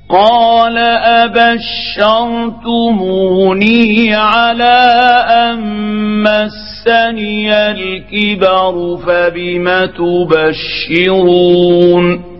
قال أبشرتموني على أن مسني الكبر فبم تبشرون